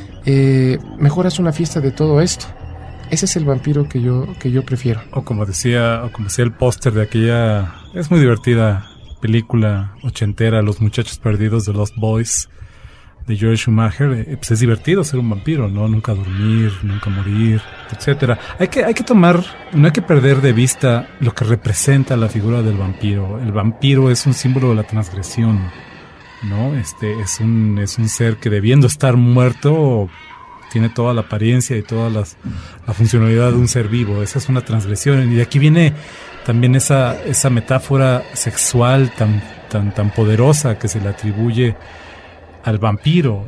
Speaker 2: mejor haz una fiesta de todo esto. Ese es el vampiro que yo prefiero.
Speaker 3: O como decía el póster de aquella, es muy divertida película ochentera, Los Muchachos Perdidos, de Lost Boys, de Joel Schumacher. Pues es divertido ser un vampiro, ¿no? Nunca dormir, nunca morir, etcétera. Hay que tomar, no hay que perder de vista lo que representa la figura del vampiro. El vampiro es un símbolo de la transgresión, ¿no? Es un ser que, debiendo estar muerto, tiene toda la apariencia y toda la funcionalidad de un ser vivo. Esa es una transgresión, y de aquí viene también esa metáfora sexual tan poderosa que se le atribuye al vampiro.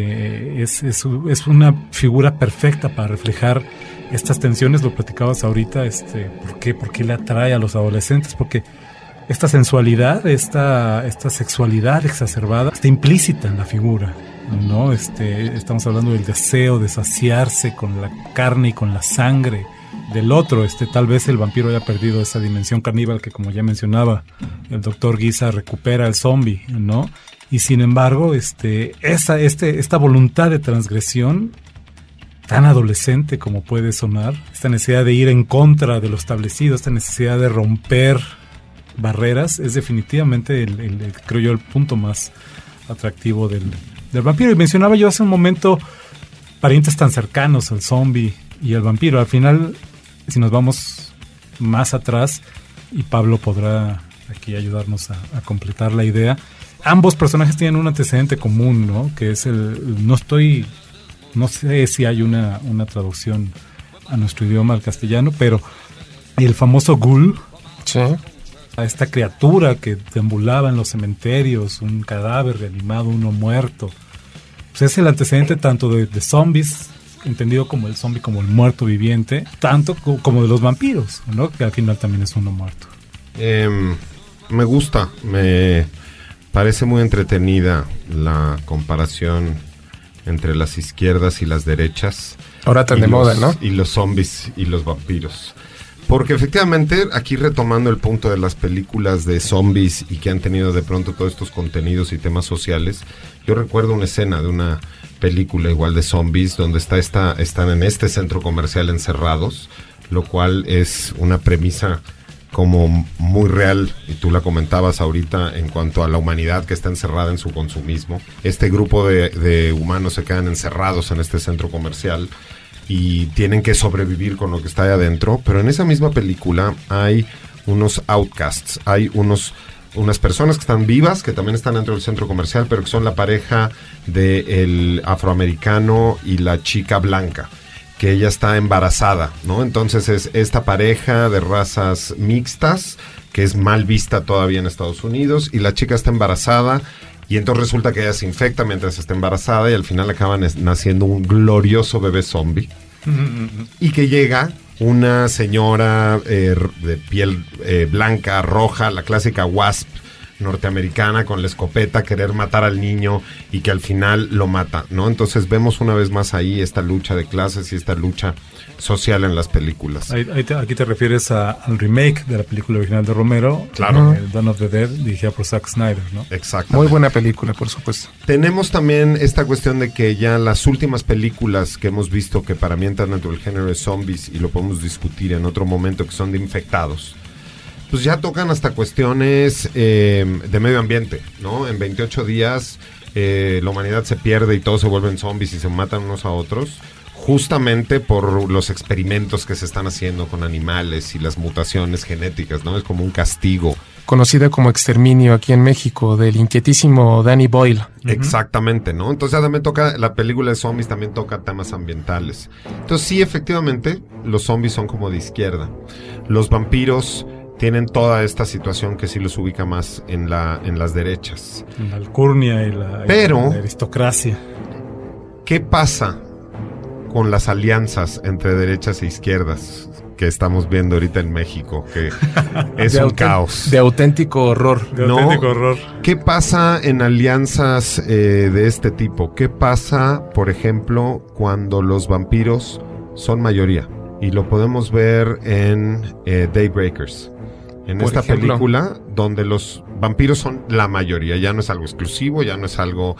Speaker 3: Es una figura perfecta para reflejar estas tensiones. Lo platicabas ahorita, ¿por qué le atrae a los adolescentes? Porque esta sensualidad, esta sexualidad exacerbada está implícita en la figura, ¿no? Estamos hablando del deseo de saciarse con la carne y con la sangre del otro. Tal vez el vampiro haya perdido esa dimensión caníbal que, como ya mencionaba el doctor Giza, recupera el zombie, ¿no? Y sin embargo, esta voluntad de transgresión, tan adolescente como puede sonar, esta necesidad de ir en contra de lo establecido, esta necesidad de romper barreras, es definitivamente creo yo, el punto más atractivo del vampiro. Y mencionaba yo hace un momento parientes tan cercanos al zombie y al vampiro. Al final, si nos vamos más atrás, y Pablo podrá aquí ayudarnos a completar la idea, ambos personajes tienen un antecedente común, ¿no? Que es no estoy No sé si hay una traducción a nuestro idioma, al castellano, pero el famoso ghoul,
Speaker 2: Sí.
Speaker 3: a esta criatura que deambulaba en los cementerios, un cadáver reanimado, uno muerto. Pues es el antecedente tanto de zombies, entendido como el zombie, como el muerto viviente, tanto como de los vampiros, ¿no? Que al final también es uno muerto.
Speaker 4: Me gusta, me parece muy entretenida la comparación entre las izquierdas y las derechas.
Speaker 2: Ahora tan de moda, ¿no?
Speaker 4: Y los zombies y los vampiros. Porque efectivamente, aquí retomando el punto de las películas de zombies y que han tenido de pronto todos estos contenidos y temas sociales, yo recuerdo una escena de una película igual de zombies donde están en este centro comercial encerrados, lo cual es una premisa como muy real, y tú la comentabas ahorita en cuanto a la humanidad que está encerrada en su consumismo. Este grupo de humanos se quedan encerrados en este centro comercial y tienen que sobrevivir con lo que está ahí adentro, pero en esa misma película hay unos outcasts, hay unas personas que están vivas, que también están dentro del centro comercial, pero que son la pareja del afroamericano y la chica blanca, que ella está embarazada, ¿no? Entonces es esta pareja de razas mixtas, que es mal vista todavía en Estados Unidos, y la chica está embarazada, y entonces resulta que ella se infecta mientras está embarazada, y al final acaban naciendo un glorioso bebé zombie, y que llega una señora de piel blanca, roja, la clásica wasp norteamericana con la escopeta, querer matar al niño y que al final lo mata, ¿no? Entonces vemos una vez más ahí esta lucha de clases y esta lucha social en las películas.
Speaker 3: Aquí te refieres al remake de la película original de Romero,
Speaker 4: Claro.
Speaker 3: Dawn of the Dead, dirigida por Zack Snyder, ¿no?
Speaker 4: Exactamente.
Speaker 2: Muy buena película, por supuesto.
Speaker 4: Tenemos también esta cuestión de que ya las últimas películas que hemos visto, que para mí entran dentro del género de zombies, y lo podemos discutir en otro momento, que son de infectados, pues ya tocan hasta cuestiones de medio ambiente, ¿no? En 28 días la humanidad se pierde y todos se vuelven zombies y se matan unos a otros, justamente por los experimentos que se están haciendo con animales y las mutaciones genéticas, ¿no? Es como un castigo.
Speaker 2: Conocida como Exterminio aquí en México, del inquietísimo Danny Boyle.
Speaker 4: Exactamente, ¿no? Entonces también toca, la película de zombies también toca temas ambientales. Entonces sí, efectivamente, los zombies son como de izquierda. Los vampiros tienen toda esta situación que sí los ubica más en las derechas.
Speaker 3: La alcurnia y la aristocracia.
Speaker 4: ¿Qué pasa con las alianzas entre derechas e izquierdas que estamos viendo ahorita en México? Que es un caos.
Speaker 2: De auténtico horror.
Speaker 3: De auténtico horror.
Speaker 4: ¿Qué pasa en alianzas de este tipo? ¿Qué pasa, por ejemplo, cuando los vampiros son mayoría? Y lo podemos ver en Daybreakers. En
Speaker 2: Por
Speaker 4: esta
Speaker 2: ejemplo,
Speaker 4: película donde los vampiros son la mayoría, ya no es algo exclusivo, ya no es algo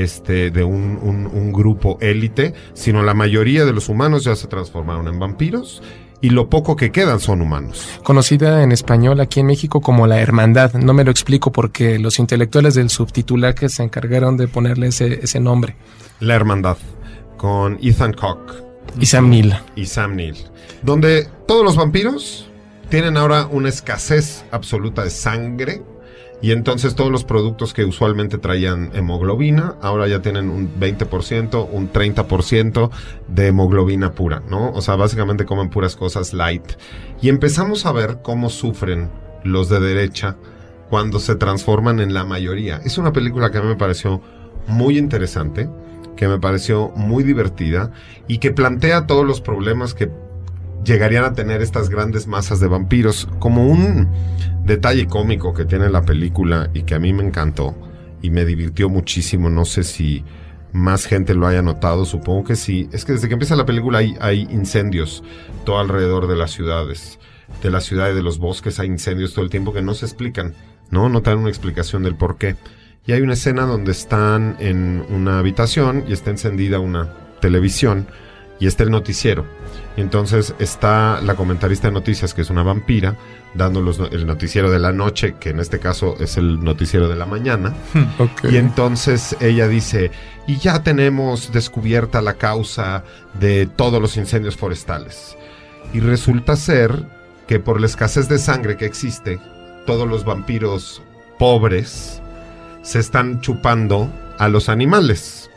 Speaker 4: de un grupo élite, sino la mayoría de los humanos ya se transformaron en vampiros y lo poco que quedan son humanos.
Speaker 2: Conocida en español aquí en México como La Hermandad. No me lo explico porque los intelectuales del subtitulaje se encargaron de ponerle ese nombre.
Speaker 4: La Hermandad, con Ethan Hawke
Speaker 2: Y Sam Neill.
Speaker 4: y Sam Neill, donde todos los vampiros tienen ahora una escasez absoluta de sangre, y entonces todos los productos que usualmente traían hemoglobina ahora ya tienen un 20%, un 30% de hemoglobina pura, ¿no? O sea, básicamente comen puras cosas light. Y empezamos a ver cómo sufren los de derecha cuando se transforman en la mayoría. Es una película que a mí me pareció muy interesante, que me pareció muy divertida y que plantea todos los problemas que llegarían a tener estas grandes masas de vampiros. Como un detalle cómico que tiene la película y que a mí me encantó y me divirtió muchísimo, no sé si más gente lo haya notado, supongo que sí, es que desde que empieza la película hay incendios todo alrededor de las ciudades, de la ciudad y de los bosques. Hay incendios todo el tiempo que no se explican, no te dan una explicación del por qué. Y hay una escena donde están en una habitación y está encendida una televisión y está el noticiero. Y entonces está la comentarista de noticias, que es una vampira, dando el noticiero de la noche, que en este caso es el noticiero de la mañana.
Speaker 2: Okay.
Speaker 4: Y entonces ella dice, y ya tenemos descubierta la causa de todos los incendios forestales. Y resulta ser que por la escasez de sangre que existe, todos los vampiros pobres se están chupando a los animales,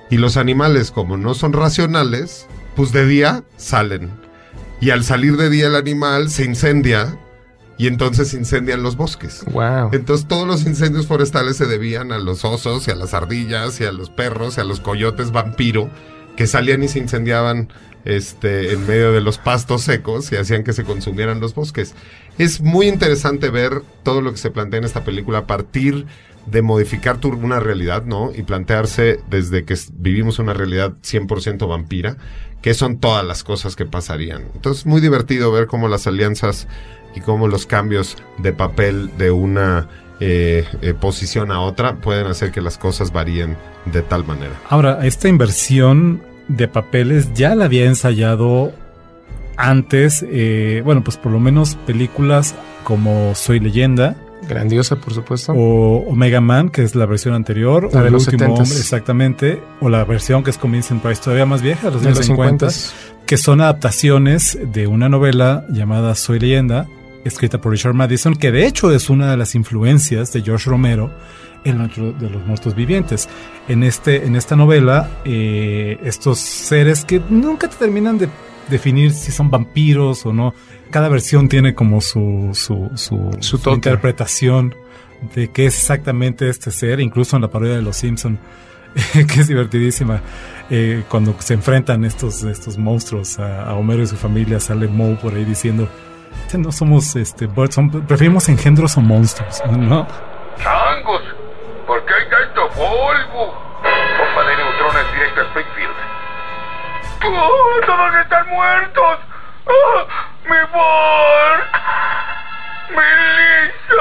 Speaker 4: Y los animales, como no son racionales, pues de día salen. Y al salir de día el animal se incendia y entonces incendian los bosques.
Speaker 2: Wow.
Speaker 4: Entonces todos los incendios forestales se debían a los osos y a las ardillas y a los perros y a los coyotes vampiro que salían y se incendiaban en medio de los pastos secos y hacían que se consumieran los bosques. Es muy interesante ver todo lo que se plantea en esta película a partir de modificar una realidad, ¿no? Y plantearse desde que vivimos una realidad 100% vampira, qué son todas las cosas que pasarían. Entonces, muy divertido ver cómo las alianzas y cómo los cambios de papel de una posición a otra pueden hacer que las cosas varíen de tal manera.
Speaker 3: Ahora, esta inversión de papeles ya la había ensayado antes, bueno, pues por lo menos películas como Soy Leyenda.
Speaker 2: Grandiosa, por supuesto.
Speaker 3: O Omega Man, que es la versión anterior.
Speaker 2: La
Speaker 3: o
Speaker 2: de
Speaker 3: El
Speaker 2: los
Speaker 3: Último
Speaker 2: 70s.
Speaker 3: Hombre, exactamente. O la versión que es con Vincent Price, todavía más vieja,
Speaker 2: de los 50,
Speaker 3: que son adaptaciones de una novela llamada Soy Leyenda, escrita por Richard Matheson, que de hecho es una de las influencias de George Romero en La Noche de los Muertos Vivientes. En esta novela, estos seres que nunca te terminan de definir si son vampiros o no. Cada versión tiene como su
Speaker 2: toque,
Speaker 3: interpretación de qué es exactamente este ser, incluso en la parodia de Los Simpson, que es divertidísima. Cuando se enfrentan estos monstruos a Homero y su familia, sale Moe por ahí diciendo: no somos birds, preferimos engendros o monstruos, ¿no?
Speaker 6: ¡Changos! ¿Por qué hay tanto polvo? Bomba de neutrones directa a Springfield. ¡Oh, todos están muertos! ¡Oh, mi Bart! ¡Mi Lisa!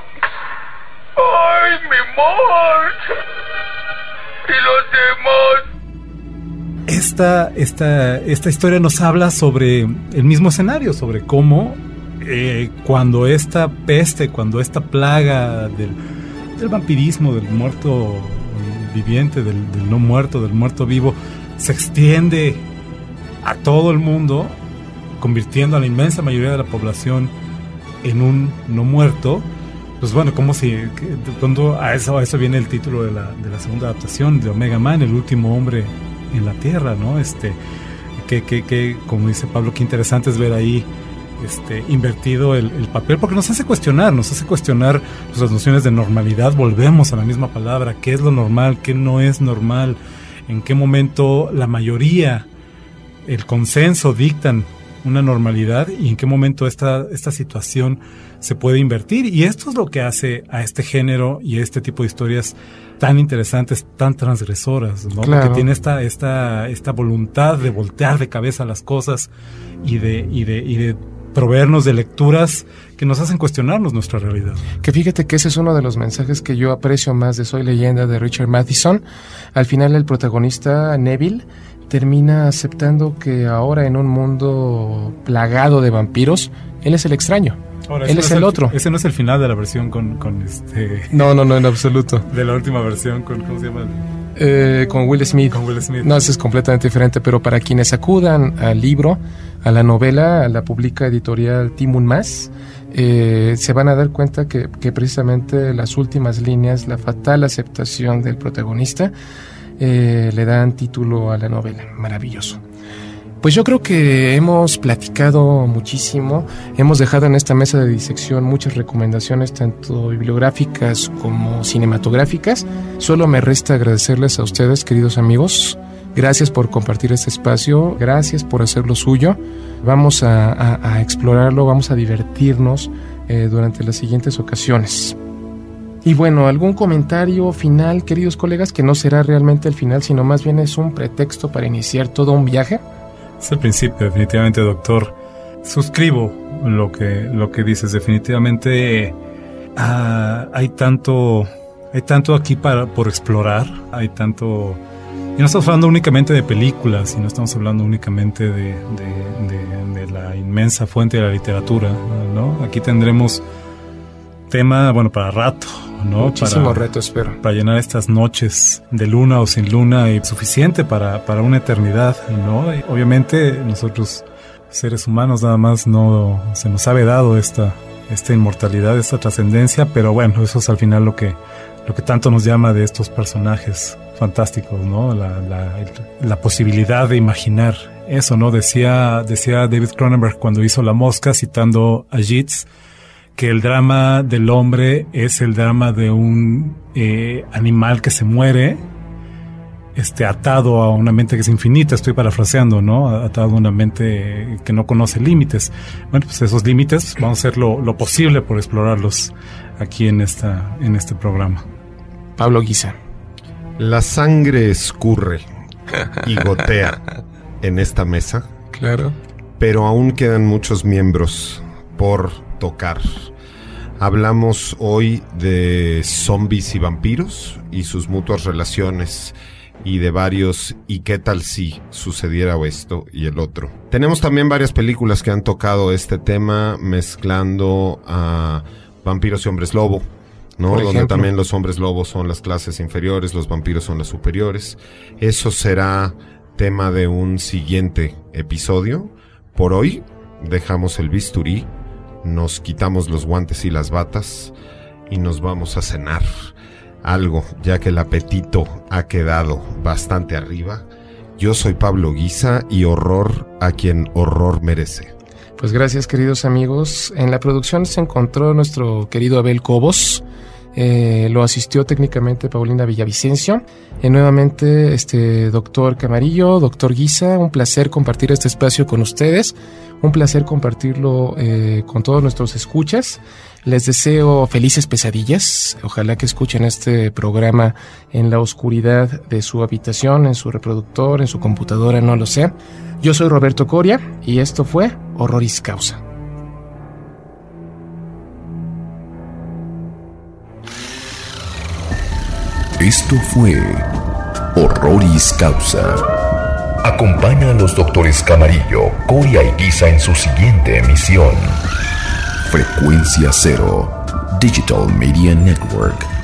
Speaker 6: ¡Ay, mi Marge! ¿Y los demás?
Speaker 3: Esta historia nos habla sobre el mismo escenario, sobre cómo cuando esta peste, cuando esta plaga del vampirismo, del muerto viviente, del no muerto, del muerto vivo, se extiende a todo el mundo, convirtiendo a la inmensa mayoría de la población en un no muerto. Pues bueno, como si a eso viene el título de la segunda adaptación de Omega Man, El Último Hombre en la Tierra, ¿no? Que como dice Pablo, qué interesante es ver ahí invertido el papel, porque nos hace cuestionar pues, las nociones de normalidad. Volvemos a la misma palabra: qué es lo normal, qué no es normal, en qué momento la mayoría, el consenso dictan una normalidad y en qué momento esta situación se puede invertir. Y esto es lo que hace a este género y a este tipo de historias tan interesantes, tan transgresoras, ¿no?
Speaker 2: Claro.
Speaker 3: Porque tiene esta voluntad de voltear de cabeza las cosas y de proveernos de lecturas que nos hacen cuestionarnos nuestra realidad.
Speaker 2: Que fíjate que ese es uno de los mensajes que yo aprecio más de Soy Leyenda, de Richard Matheson. Al final el protagonista, Neville, termina aceptando que ahora en un mundo plagado de vampiros, él es el extraño.
Speaker 3: Ahora,
Speaker 2: él es el otro.
Speaker 3: Ese no es el final de la versión con
Speaker 2: No, en absoluto.
Speaker 3: de la última versión con, ¿cómo se llama?
Speaker 2: Con Will Smith.
Speaker 3: Con Will Smith.
Speaker 2: No, ese es completamente diferente, pero para quienes acudan al libro, a la novela, a la publica editorial Timun Mas, se van a dar cuenta que precisamente las últimas líneas, la fatal aceptación del protagonista, le dan título a la novela. Maravilloso. Pues yo creo que hemos platicado muchísimo, hemos dejado en esta mesa de disección muchas recomendaciones, tanto bibliográficas como cinematográficas. Solo me resta agradecerles a ustedes, queridos amigos. Gracias por compartir este espacio, gracias por hacerlo suyo. Vamos a explorarlo, vamos a divertirnos durante las siguientes ocasiones. Y bueno, algún comentario final, queridos colegas, que no será realmente el final, sino más bien es un pretexto para iniciar todo un viaje.
Speaker 3: Es el principio, definitivamente, doctor. Suscribo lo que dices. Definitivamente hay tanto aquí por explorar. Hay tanto. Y no estamos hablando únicamente de películas, y no estamos hablando únicamente de la inmensa fuente de la literatura, ¿no? Aquí tendremos tema, bueno, para rato, ¿no?
Speaker 2: Muchísimo reto, espero.
Speaker 3: Para llenar estas noches de luna o sin luna, y suficiente para una eternidad, ¿no? Y obviamente nosotros, seres humanos, nada más no se nos ha vedado esta inmortalidad, esta trascendencia, pero bueno, eso es al final lo que tanto nos llama de estos personajes fantásticos, ¿no? La posibilidad de imaginar eso, ¿no? Decía David Cronenberg cuando hizo La Mosca, citando a Yeats, que el drama del hombre es el drama de un animal que se muere, atado a una mente que es infinita, estoy parafraseando, ¿no? Atado a una mente que no conoce límites. Bueno, pues esos límites vamos a hacer lo posible por explorarlos aquí en este programa.
Speaker 2: Pablo Guisa.
Speaker 4: La sangre escurre y gotea en esta mesa.
Speaker 2: Claro.
Speaker 4: Pero aún quedan muchos miembros por tocar. Hablamos hoy de zombies y vampiros y sus mutuas relaciones, y de varios ¿y qué tal si sucediera esto y el otro? Tenemos también varias películas que han tocado este tema, mezclando a vampiros y hombres lobo, ¿no? Donde también los hombres lobos son las clases inferiores, los vampiros son las superiores. Eso será tema de un siguiente episodio. Por hoy dejamos el bisturí, nos quitamos los guantes y las batas y nos vamos a cenar algo, ya que el apetito ha quedado bastante arriba. Yo soy Pablo Guisa y horror a quien horror merece.
Speaker 2: Pues gracias, queridos amigos. En la producción se encontró nuestro querido Abel Cobos. Lo asistió técnicamente Paulina Villavicencio. Nuevamente, doctor Camarillo, doctor Guisa, un placer compartir este espacio con ustedes. Un placer compartirlo con todos nuestros escuchas. Les deseo felices pesadillas. Ojalá que escuchen este programa en la oscuridad de su habitación, en su reproductor, en su computadora, no lo sé. Yo soy Roberto Coria y esto fue Horroris Causa.
Speaker 1: Esto fue Horroris Causa. Acompaña a los doctores Camarillo, Coria y Guisa en su siguiente emisión. Frecuencia Cero, Digital Media Network.